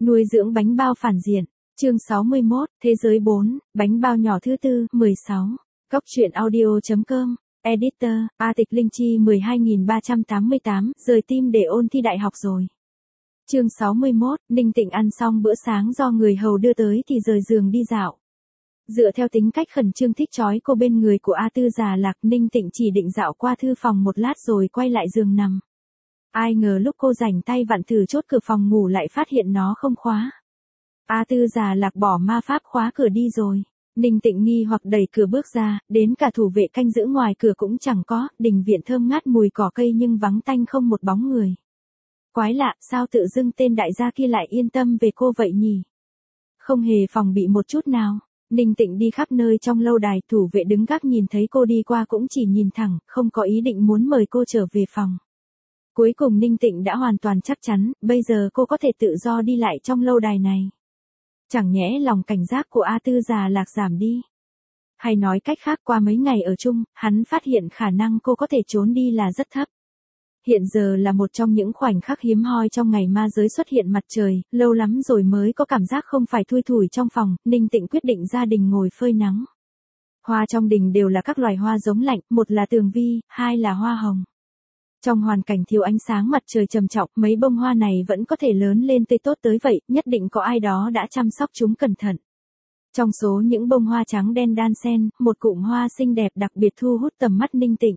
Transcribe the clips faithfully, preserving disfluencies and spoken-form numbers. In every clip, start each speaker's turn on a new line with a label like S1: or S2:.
S1: Nuôi dưỡng bánh bao phản diện. Chương sáu mươi mốt, Thế giới bốn, bánh bao nhỏ thứ tư, mười sáu. Cóc truyện audio.com. Editor, A Tịch Linh Chi mười hai nghìn ba trăm tám mươi tám, rời tim để ôn thi đại học rồi. Chương sáu mươi mốt, Ninh Tịnh ăn xong bữa sáng do người hầu đưa tới thì rời giường đi dạo. Dựa theo tính cách khẩn trương thích chói cô bên người của A Tư Già Lạc, Ninh Tịnh chỉ định dạo qua thư phòng một lát rồi quay lại giường nằm. Ai ngờ lúc cô rảnh tay vặn thử chốt cửa phòng ngủ lại phát hiện nó không khóa. A Tư Già Lạc bỏ ma pháp khóa cửa đi rồi. Ninh Tịnh nghi hoặc đẩy cửa bước ra, đến cả thủ vệ canh giữ ngoài cửa cũng chẳng có, đình viện thơm ngát mùi cỏ cây nhưng vắng tanh không một bóng người. Quái lạ, sao tự dưng tên đại gia kia lại yên tâm về cô vậy nhỉ? Không hề phòng bị một chút nào. Ninh Tịnh đi khắp nơi trong lâu đài, thủ vệ đứng gác nhìn thấy cô đi qua cũng chỉ nhìn thẳng, không có ý định muốn mời cô trở về phòng. Cuối cùng Ninh Tịnh đã hoàn toàn chắc chắn, bây giờ cô có thể tự do đi lại trong lâu đài này. Chẳng nhẽ lòng cảnh giác của A Tư Già Lạc giảm đi. Hay nói cách khác, qua mấy ngày ở chung, hắn phát hiện khả năng cô có thể trốn đi là rất thấp. Hiện giờ là một trong những khoảnh khắc hiếm hoi trong ngày ma giới xuất hiện mặt trời, lâu lắm rồi mới có cảm giác không phải thui thủi trong phòng, Ninh Tịnh quyết định ra đình ngồi phơi nắng. Hoa trong đình đều là các loài hoa giống lạnh, một là tường vi, hai là hoa hồng. Trong hoàn cảnh thiếu ánh sáng mặt trời trầm trọng, mấy bông hoa này vẫn có thể lớn lên tươi tốt tới vậy, nhất định có ai đó đã chăm sóc chúng cẩn thận. Trong số những bông hoa trắng đen đan xen, một cụm hoa xinh đẹp đặc biệt thu hút tầm mắt Ninh Tịnh.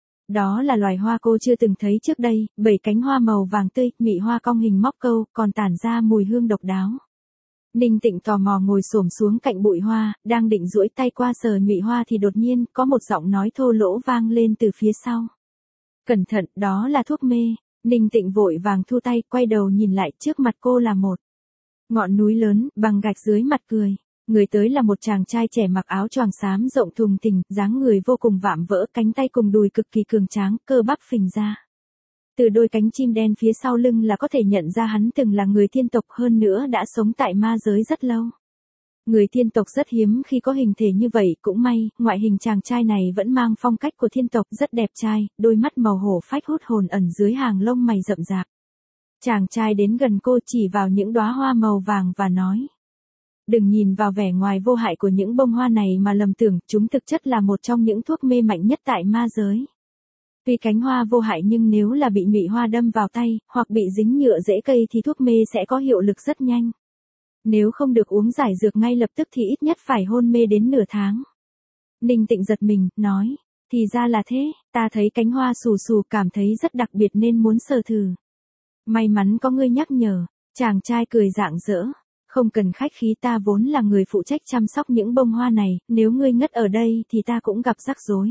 S1: Đó là loài hoa cô chưa từng thấy trước đây, bảy cánh hoa màu vàng tươi, nhụy hoa cong hình móc câu, còn tản ra mùi hương độc đáo. Ninh Tịnh tò mò ngồi xổm xuống cạnh bụi hoa, đang định duỗi tay qua sờ nhụy hoa thì đột nhiên, có một giọng nói thô lỗ vang lên từ phía sau. Cẩn thận, đó là thuốc mê. Ninh Tịnh vội vàng thu tay, quay đầu nhìn lại, trước mặt cô là một ngọn núi lớn, bằng gạch dưới mặt cười. Người tới là một chàng trai trẻ mặc áo choàng xám rộng thùng thình, dáng người vô cùng vạm vỡ, cánh tay cùng đùi cực kỳ cường tráng, cơ bắp phình ra. Từ đôi cánh chim đen phía sau lưng là có thể nhận ra hắn từng là người thiên tộc, hơn nữa đã sống tại ma giới rất lâu. Người thiên tộc rất hiếm khi có hình thể như vậy, cũng may, ngoại hình chàng trai này vẫn mang phong cách của thiên tộc, rất đẹp trai, đôi mắt màu hổ phách hút hồn ẩn dưới hàng lông mày rậm rạp. Chàng trai đến gần cô, chỉ vào những đóa hoa màu vàng và nói. Đừng nhìn vào vẻ ngoài vô hại của những bông hoa này mà lầm tưởng, chúng thực chất là một trong những thuốc mê mạnh nhất tại ma giới. Tuy cánh hoa vô hại nhưng nếu là bị nhụy hoa đâm vào tay, hoặc bị dính nhựa rễ cây thì thuốc mê sẽ có hiệu lực rất nhanh. Nếu không được uống giải dược ngay lập tức thì ít nhất phải hôn mê đến nửa tháng. Ninh Tịnh giật mình, nói, thì ra là thế, ta thấy cánh hoa xù xù cảm thấy rất đặc biệt nên muốn sờ thử. May mắn có ngươi nhắc nhở, chàng trai cười rạng rỡ. Không cần khách khí, ta vốn là người phụ trách chăm sóc những bông hoa này, nếu ngươi ngất ở đây thì ta cũng gặp rắc rối.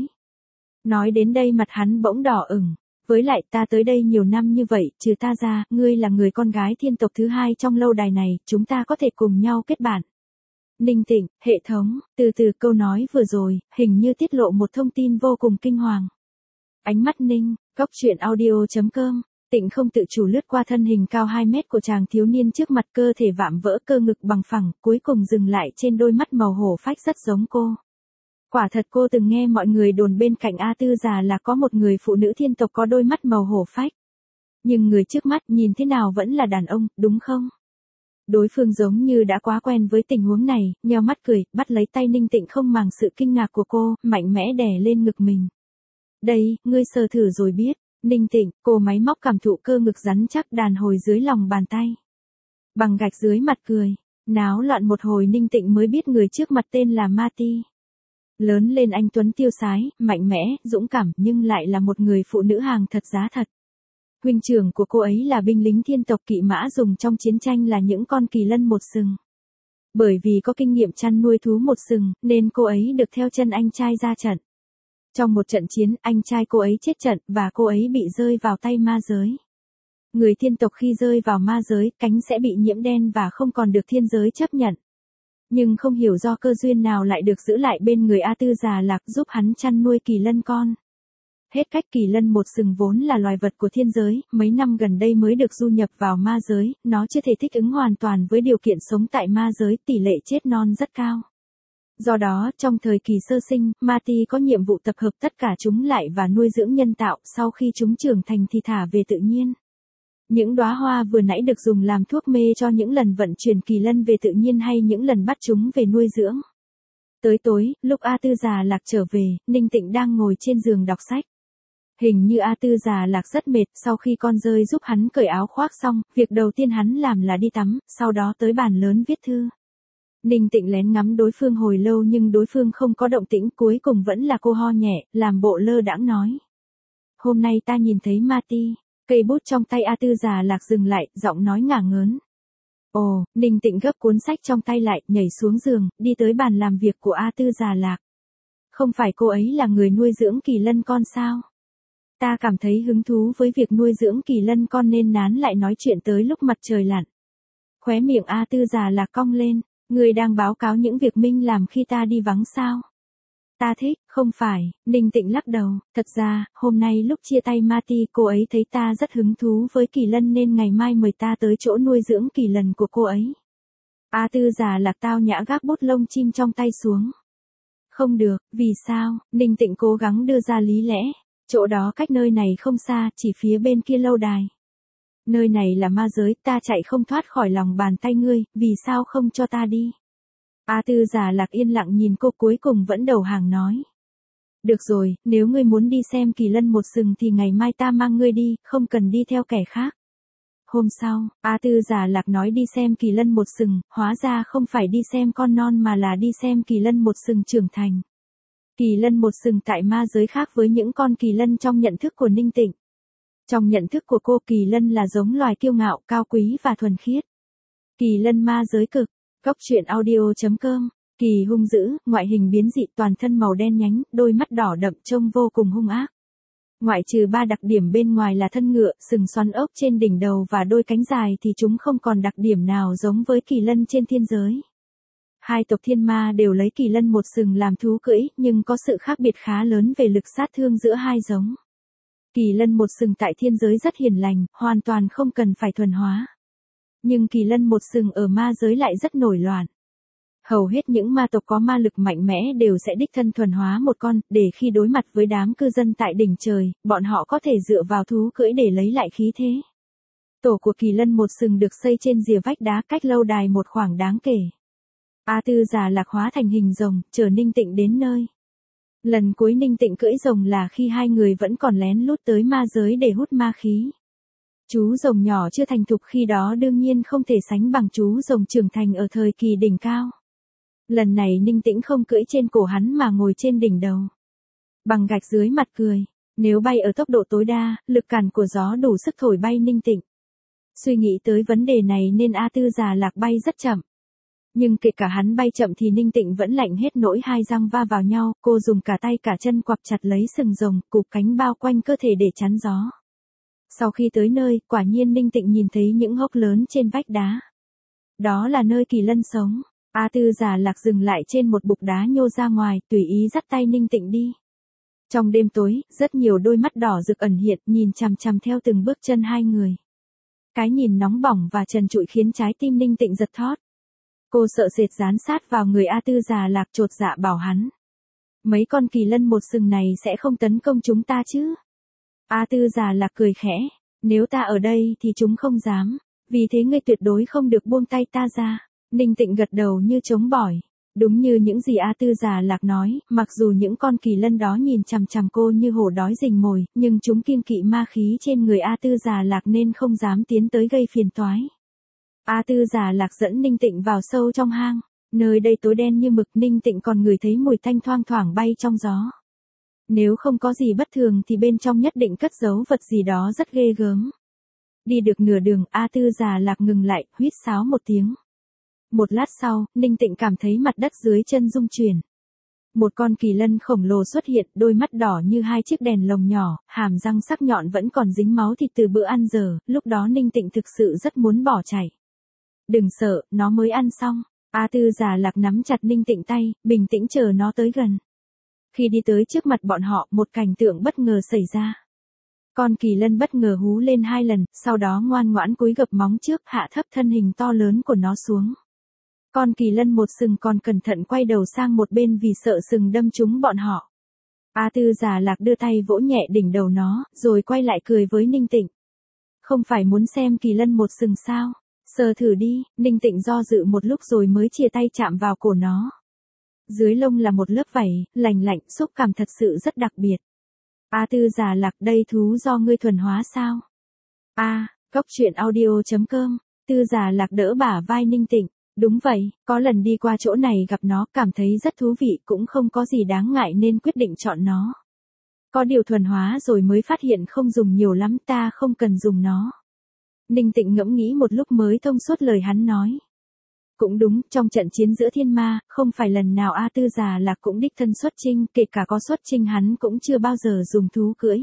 S1: Nói đến đây mặt hắn bỗng đỏ ửng. Với lại ta tới đây nhiều năm như vậy, trừ ta ra, ngươi là người con gái thiên tộc thứ hai trong lâu đài này, chúng ta có thể cùng nhau kết bạn. Ninh Tịnh, hệ thống, từ từ câu nói vừa rồi, hình như tiết lộ một thông tin vô cùng kinh hoàng. Ánh mắt Ninh, cóc truyện audio.com. Tịnh không tự chủ lướt qua thân hình cao hai mét của chàng thiếu niên trước mặt, cơ thể vạm vỡ, cơ ngực bằng phẳng, cuối cùng dừng lại trên đôi mắt màu hổ phách rất giống cô. Quả thật cô từng nghe mọi người đồn bên cạnh A Tư Già là có một người phụ nữ thiên tộc có đôi mắt màu hổ phách. Nhưng người trước mắt nhìn thế nào vẫn là đàn ông, đúng không? Đối phương giống như đã quá quen với tình huống này, nheo mắt cười, bắt lấy tay Ninh Tịnh không màng sự kinh ngạc của cô, mạnh mẽ đè lên ngực mình. Đây, ngươi sờ thử rồi biết. Ninh Tịnh, cô máy móc cảm thụ cơ ngực rắn chắc đàn hồi dưới lòng bàn tay. Bằng gạch dưới mặt cười, náo loạn một hồi Ninh Tịnh mới biết người trước mặt tên là Mati. Lớn lên anh tuấn tiêu sái, mạnh mẽ, dũng cảm nhưng lại là một người phụ nữ hàng thật giá thật. Huynh trưởng của cô ấy là binh lính thiên tộc kỵ mã dùng trong chiến tranh là những con kỳ lân một sừng. Bởi vì có kinh nghiệm chăn nuôi thú một sừng, nên cô ấy được theo chân anh trai ra trận. Trong một trận chiến, anh trai cô ấy chết trận, và cô ấy bị rơi vào tay ma giới. Người thiên tộc khi rơi vào ma giới, cánh sẽ bị nhiễm đen và không còn được thiên giới chấp nhận. Nhưng không hiểu do cơ duyên nào lại được giữ lại bên người A Tư Già Lạc, giúp hắn chăn nuôi kỳ lân con. Hết cách, kỳ lân một sừng vốn là loài vật của thiên giới, mấy năm gần đây mới được du nhập vào ma giới, nó chưa thể thích ứng hoàn toàn với điều kiện sống tại ma giới, tỷ lệ chết non rất cao. Do đó, trong thời kỳ sơ sinh, Mati có nhiệm vụ tập hợp tất cả chúng lại và nuôi dưỡng nhân tạo, sau khi chúng trưởng thành thì thả về tự nhiên. Những đóa hoa vừa nãy được dùng làm thuốc mê cho những lần vận chuyển kỳ lân về tự nhiên hay những lần bắt chúng về nuôi dưỡng. Tới tối, lúc A Tư Già Lạc trở về, Ninh Tịnh đang ngồi trên giường đọc sách. Hình như A Tư Già Lạc rất mệt, sau khi con dơi giúp hắn cởi áo khoác xong, việc đầu tiên hắn làm là đi tắm, sau đó tới bàn lớn viết thư. Ninh Tịnh lén ngắm đối phương hồi lâu nhưng đối phương không có động tĩnh, cuối cùng vẫn là cô ho nhẹ, làm bộ lơ đãng nói. Hôm nay ta nhìn thấy Ma Ti. Cây bút trong tay A Tư Già Lạc dừng lại, giọng nói ngả ngớn. Ồ, Ninh Tịnh gấp cuốn sách trong tay lại, nhảy xuống giường, đi tới bàn làm việc của A Tư Già Lạc. Không phải cô ấy là người nuôi dưỡng kỳ lân con sao? Ta cảm thấy hứng thú với việc nuôi dưỡng kỳ lân con nên nán lại nói chuyện tới lúc mặt trời lặn. Khóe miệng A Tư Già Lạc cong lên, người đang báo cáo những việc Minh làm khi ta đi vắng sao? Ta thích, không phải, Ninh Tịnh lắc đầu, thật ra, hôm nay lúc chia tay Mati cô ấy thấy ta rất hứng thú với kỳ lân nên ngày mai mời ta tới chỗ nuôi dưỡng kỳ lân của cô ấy. A Tư Già Lạc tao nhã gác bút lông chim trong tay xuống. Không được, vì sao, Ninh Tịnh cố gắng đưa ra lý lẽ, chỗ đó cách nơi này không xa, chỉ phía bên kia lâu đài. Nơi này là ma giới, ta chạy không thoát khỏi lòng bàn tay ngươi, vì sao không cho ta đi? A Tư Già Lạc yên lặng nhìn cô, cuối cùng vẫn đầu hàng nói. Được rồi, nếu ngươi muốn đi xem kỳ lân một sừng thì ngày mai ta mang ngươi đi, không cần đi theo kẻ khác. Hôm sau, A Tư Già Lạc nói đi xem kỳ lân một sừng, hóa ra không phải đi xem con non mà là đi xem kỳ lân một sừng trưởng thành. Kỳ lân một sừng tại ma giới khác với những con kỳ lân trong nhận thức của Ninh Tịnh. Trong nhận thức của cô, kỳ lân là giống loài kiêu ngạo, cao quý và thuần khiết. Kỳ lân ma giới cực. Góc truyện audio chấm com, kỳ hung dữ, ngoại hình biến dị, toàn thân màu đen nhánh, đôi mắt đỏ đậm trông vô cùng hung ác. Ngoại trừ ba đặc điểm bên ngoài là thân ngựa, sừng xoắn ốc trên đỉnh đầu và đôi cánh dài thì chúng không còn đặc điểm nào giống với kỳ lân trên thiên giới. Hai tộc thiên ma đều lấy kỳ lân một sừng làm thú cưỡi, nhưng có sự khác biệt khá lớn về lực sát thương giữa hai giống. Kỳ lân một sừng tại thiên giới rất hiền lành, hoàn toàn không cần phải thuần hóa. Nhưng kỳ lân một sừng ở ma giới lại rất nổi loạn. Hầu hết những ma tộc có ma lực mạnh mẽ đều sẽ đích thân thuần hóa một con, để khi đối mặt với đám cư dân tại đỉnh trời, bọn họ có thể dựa vào thú cưỡi để lấy lại khí thế. Tổ của kỳ lân một sừng được xây trên rìa vách đá cách lâu đài một khoảng đáng kể. A Tư Già Lạc hóa thành hình rồng, chờ Ninh Tịnh đến nơi. Lần cuối Ninh Tịnh cưỡi rồng là khi hai người vẫn còn lén lút tới ma giới để hút ma khí. Chú rồng nhỏ chưa thành thục khi đó đương nhiên không thể sánh bằng chú rồng trưởng thành ở thời kỳ đỉnh cao. Lần này Ninh Tĩnh không cưỡi trên cổ hắn mà ngồi trên đỉnh đầu. Bằng gạch dưới mặt cười, nếu bay ở tốc độ tối đa, lực cản của gió đủ sức thổi bay Ninh Tịnh. Suy nghĩ tới vấn đề này nên A Tư Già Lạc bay rất chậm. Nhưng kể cả hắn bay chậm thì Ninh Tịnh vẫn lạnh hết nỗi hai răng va vào nhau, cô dùng cả tay cả chân quặp chặt lấy sừng rồng, cụp cánh bao quanh cơ thể để chắn gió. Sau khi tới nơi, quả nhiên Ninh Tịnh nhìn thấy những hốc lớn trên vách đá. Đó là nơi kỳ lân sống. A Tư Già Lạc dừng lại trên một bục đá nhô ra ngoài, tùy ý dắt tay Ninh Tịnh đi. Trong đêm tối, rất nhiều đôi mắt đỏ rực ẩn hiện, nhìn chằm chằm theo từng bước chân hai người. Cái nhìn nóng bỏng và trần trụi khiến trái tim Ninh Tịnh giật thót. Cô sợ sệt dán sát vào người A Tư Già Lạc, chột dạ bảo hắn. Mấy con kỳ lân một sừng này sẽ không tấn công chúng ta chứ? A Tư Già Lạc cười khẽ. Nếu ta ở đây thì chúng không dám. Vì thế ngươi tuyệt đối không được buông tay ta ra. Ninh Tịnh gật đầu như trống bỏi. Đúng như những gì A Tư Già Lạc nói, mặc dù những con kỳ lân đó nhìn chằm chằm cô như hổ đói rình mồi, nhưng chúng kiêng kỵ ma khí trên người A Tư Già Lạc nên không dám tiến tới gây phiền toái. A Tư Già Lạc dẫn Ninh Tịnh vào sâu trong hang. Nơi đây tối đen như mực, Ninh Tịnh còn ngửi thấy mùi tanh thoang thoảng bay trong gió. Nếu không có gì bất thường thì bên trong nhất định cất giấu vật gì đó rất ghê gớm. Đi được nửa đường, A Tư Già Lạc ngừng lại, huýt sáo một tiếng. Một lát sau, Ninh Tịnh cảm thấy mặt đất dưới chân rung chuyển. Một con kỳ lân khổng lồ xuất hiện, đôi mắt đỏ như hai chiếc đèn lồng nhỏ, hàm răng sắc nhọn vẫn còn dính máu thịt từ bữa ăn giờ, lúc đó Ninh Tịnh thực sự rất muốn bỏ chạy. Đừng sợ, nó mới ăn xong. A Tư Già Lạc nắm chặt Ninh Tịnh tay, bình tĩnh chờ nó tới gần. Khi đi tới trước mặt bọn họ, một cảnh tượng bất ngờ xảy ra. Con kỳ lân bất ngờ hú lên hai lần, sau đó ngoan ngoãn cúi gập móng trước, hạ thấp thân hình to lớn của nó xuống. Con kỳ lân một sừng còn cẩn thận quay đầu sang một bên vì sợ sừng đâm trúng bọn họ. A Tư Già Lạc đưa tay vỗ nhẹ đỉnh đầu nó, rồi quay lại cười với Ninh Tịnh. Không phải muốn xem kỳ lân một sừng sao? Sờ thử đi, Ninh Tịnh do dự một lúc rồi mới chia tay chạm vào cổ nó. Dưới lông là một lớp vảy, lành lạnh, xúc cảm thật sự rất đặc biệt. A Tư Già Lạc, đây thú do ngươi thuần hóa sao? A, cốc truyện audio.com, Tư Già Lạc đỡ bả vai Ninh Tịnh. Đúng vậy, có lần đi qua chỗ này gặp nó, cảm thấy rất thú vị, cũng không có gì đáng ngại nên quyết định chọn nó. Có điều thuần hóa rồi mới phát hiện không dùng nhiều lắm, ta không cần dùng nó. Ninh Tịnh ngẫm nghĩ một lúc mới thông suốt lời hắn nói. Cũng đúng, trong trận chiến giữa thiên ma, không phải lần nào A Tư Già Lạc cũng đích thân xuất chinh, kể cả có xuất chinh hắn cũng chưa bao giờ dùng thú cưỡi.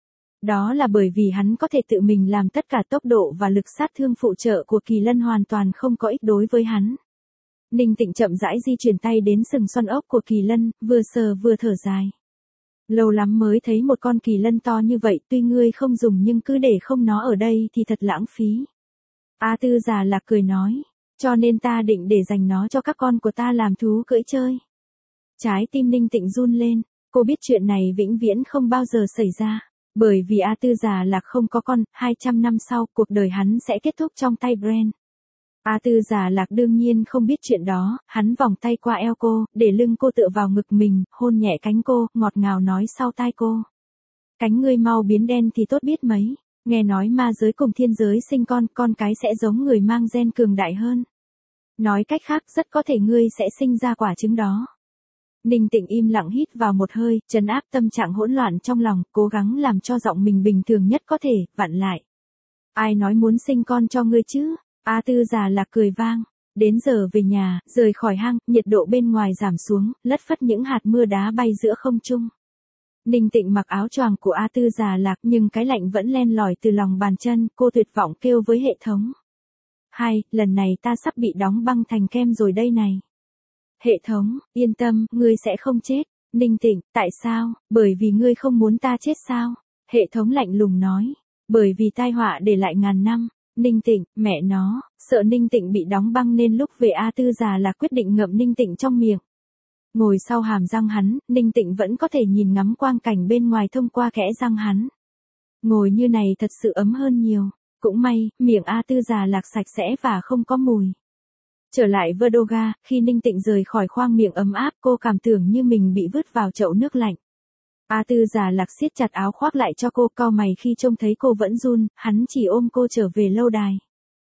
S1: Đó là bởi vì hắn có thể tự mình làm tất cả, tốc độ và lực sát thương phụ trợ của kỳ lân hoàn toàn không có ích đối với hắn. Ninh Tịnh chậm rãi di chuyển tay đến sừng xoăn ốc của kỳ lân, vừa sờ vừa thở dài. Lâu lắm mới thấy một con kỳ lân to như vậy, tuy ngươi không dùng nhưng cứ để không nó ở đây thì thật lãng phí. A Tư Già Lạc cười nói, cho nên ta định để dành nó cho các con của ta làm thú cưỡi chơi. Trái tim Ninh Tịnh run lên, cô biết chuyện này vĩnh viễn không bao giờ xảy ra. Bởi vì A Tư Già Lạc không có con, hai trăm năm sau cuộc đời hắn sẽ kết thúc trong tay Bran. A Tư Già Lạc đương nhiên không biết chuyện đó, hắn vòng tay qua eo cô, để lưng cô tựa vào ngực mình, hôn nhẹ cánh cô, ngọt ngào nói sau tai cô. Cánh ngươi mau biến đen thì tốt biết mấy, nghe nói ma giới cùng thiên giới sinh con, con cái sẽ giống người mang gen cường đại hơn. Nói cách khác rất có thể ngươi sẽ sinh ra quả trứng đó. Ninh Tịnh im lặng hít vào một hơi, trấn áp tâm trạng hỗn loạn trong lòng, cố gắng làm cho giọng mình bình thường nhất có thể, vặn lại. Ai nói muốn sinh con cho ngươi chứ? A Tư Già Lạc cười vang. Đến giờ về nhà, rời khỏi hang, nhiệt độ bên ngoài giảm xuống, lất phất những hạt mưa đá bay giữa không trung. Ninh Tịnh mặc áo choàng của A Tư Già Lạc nhưng cái lạnh vẫn len lỏi từ lòng bàn chân, cô tuyệt vọng kêu với hệ thống. Hay, lần này ta sắp bị đóng băng thành kem rồi đây này. Hệ thống, yên tâm, ngươi sẽ không chết. Ninh Tịnh, tại sao? Bởi vì ngươi không muốn ta chết sao? Hệ thống lạnh lùng nói. Bởi vì tai họa để lại ngàn năm. Ninh Tịnh, mẹ nó, sợ Ninh Tịnh bị đóng băng nên lúc về A Tư Già Lạc quyết định ngậm Ninh Tịnh trong miệng. Ngồi sau hàm răng hắn, Ninh Tịnh vẫn có thể nhìn ngắm quang cảnh bên ngoài thông qua kẽ răng hắn. Ngồi như này thật sự ấm hơn nhiều. Cũng may, miệng A Tư Già Lạc sạch sẽ và không có mùi. Trở lại Verdoga, khi Ninh Tịnh rời khỏi khoang miệng ấm áp, cô cảm tưởng như mình bị vứt vào chậu nước lạnh. A Tư Già Lạc siết chặt áo khoác lại cho cô, cau mày khi trông thấy cô vẫn run, hắn chỉ ôm cô trở về lâu đài.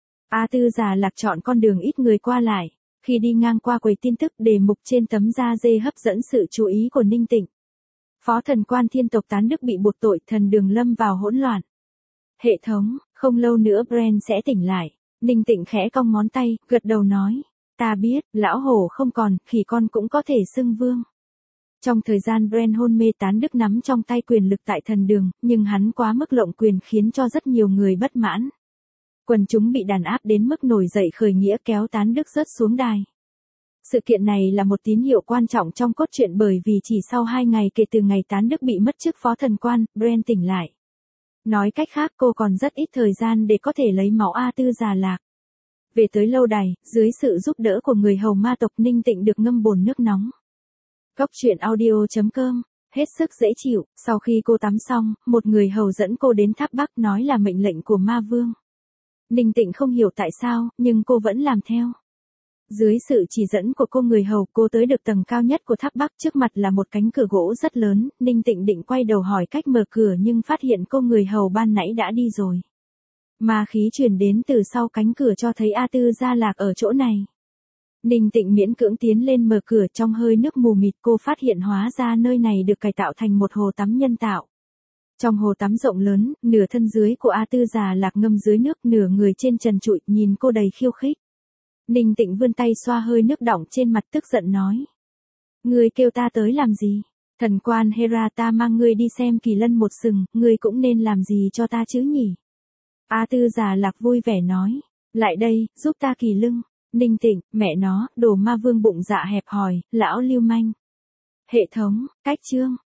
S1: A Tư Già Lạc chọn con đường ít người qua lại. Khi đi ngang qua quầy tin tức, đề mục trên tấm da dê hấp dẫn sự chú ý của Ninh Tịnh. Phó thần quan thiên tộc Tán Đức bị buộc tội, thần đường lâm vào hỗn loạn. Hệ thống, không lâu nữa Bran sẽ tỉnh lại. Ninh Tịnh khẽ cong ngón tay, gật đầu nói. Ta biết, lão hổ không còn, khỉ con cũng có thể xưng vương. Trong thời gian Bran hôn mê, Tán Đức nắm trong tay quyền lực tại thần đường, nhưng hắn quá mức lộng quyền khiến cho rất nhiều người bất mãn. Quần chúng bị đàn áp đến mức nổi dậy khởi nghĩa kéo Tán Đức rớt xuống đài. Sự kiện này là một tín hiệu quan trọng trong cốt truyện bởi vì chỉ sau hai ngày kể từ ngày Tán Đức bị mất chức phó thần quan, Bran tỉnh lại. Nói cách khác cô còn rất ít thời gian để có thể lấy máu A Tư Già Lạc. Về tới lâu đài, dưới sự giúp đỡ của người hầu ma tộc, Ninh Tịnh được ngâm bồn nước nóng. Cốc truyện audio.com, hết sức dễ chịu, sau khi cô tắm xong, một người hầu dẫn cô đến tháp Bắc nói là mệnh lệnh của ma vương. Ninh Tịnh không hiểu tại sao, nhưng cô vẫn làm theo. Dưới sự chỉ dẫn của cô người hầu, cô tới được tầng cao nhất của tháp Bắc, trước mặt là một cánh cửa gỗ rất lớn, Ninh Tịnh định quay đầu hỏi cách mở cửa nhưng phát hiện cô người hầu ban nãy đã đi rồi. Ma khí truyền đến từ sau cánh cửa cho thấy A Tư Gia Lạc ở chỗ này. Ninh Tịnh miễn cưỡng tiến lên mở cửa, trong hơi nước mù mịt cô phát hiện hóa ra nơi này được cải tạo thành một hồ tắm nhân tạo. Trong hồ tắm rộng lớn, nửa thân dưới của A Tư Già Lạc ngâm dưới nước, nửa người trên trần trụi, nhìn cô đầy khiêu khích. Ninh Tịnh vươn tay xoa hơi nước đọng trên mặt, tức giận nói. Ngươi kêu ta tới làm gì? Thần quan Hera, ta mang ngươi đi xem kỳ lân một sừng, ngươi cũng nên làm gì cho ta chứ nhỉ? A Tư Già Lạc vui vẻ nói. Lại đây, giúp ta kỳ lưng. Ninh Tịnh, mẹ nó, đồ ma vương bụng dạ hẹp hòi, lão lưu manh. Hệ thống, cách chương.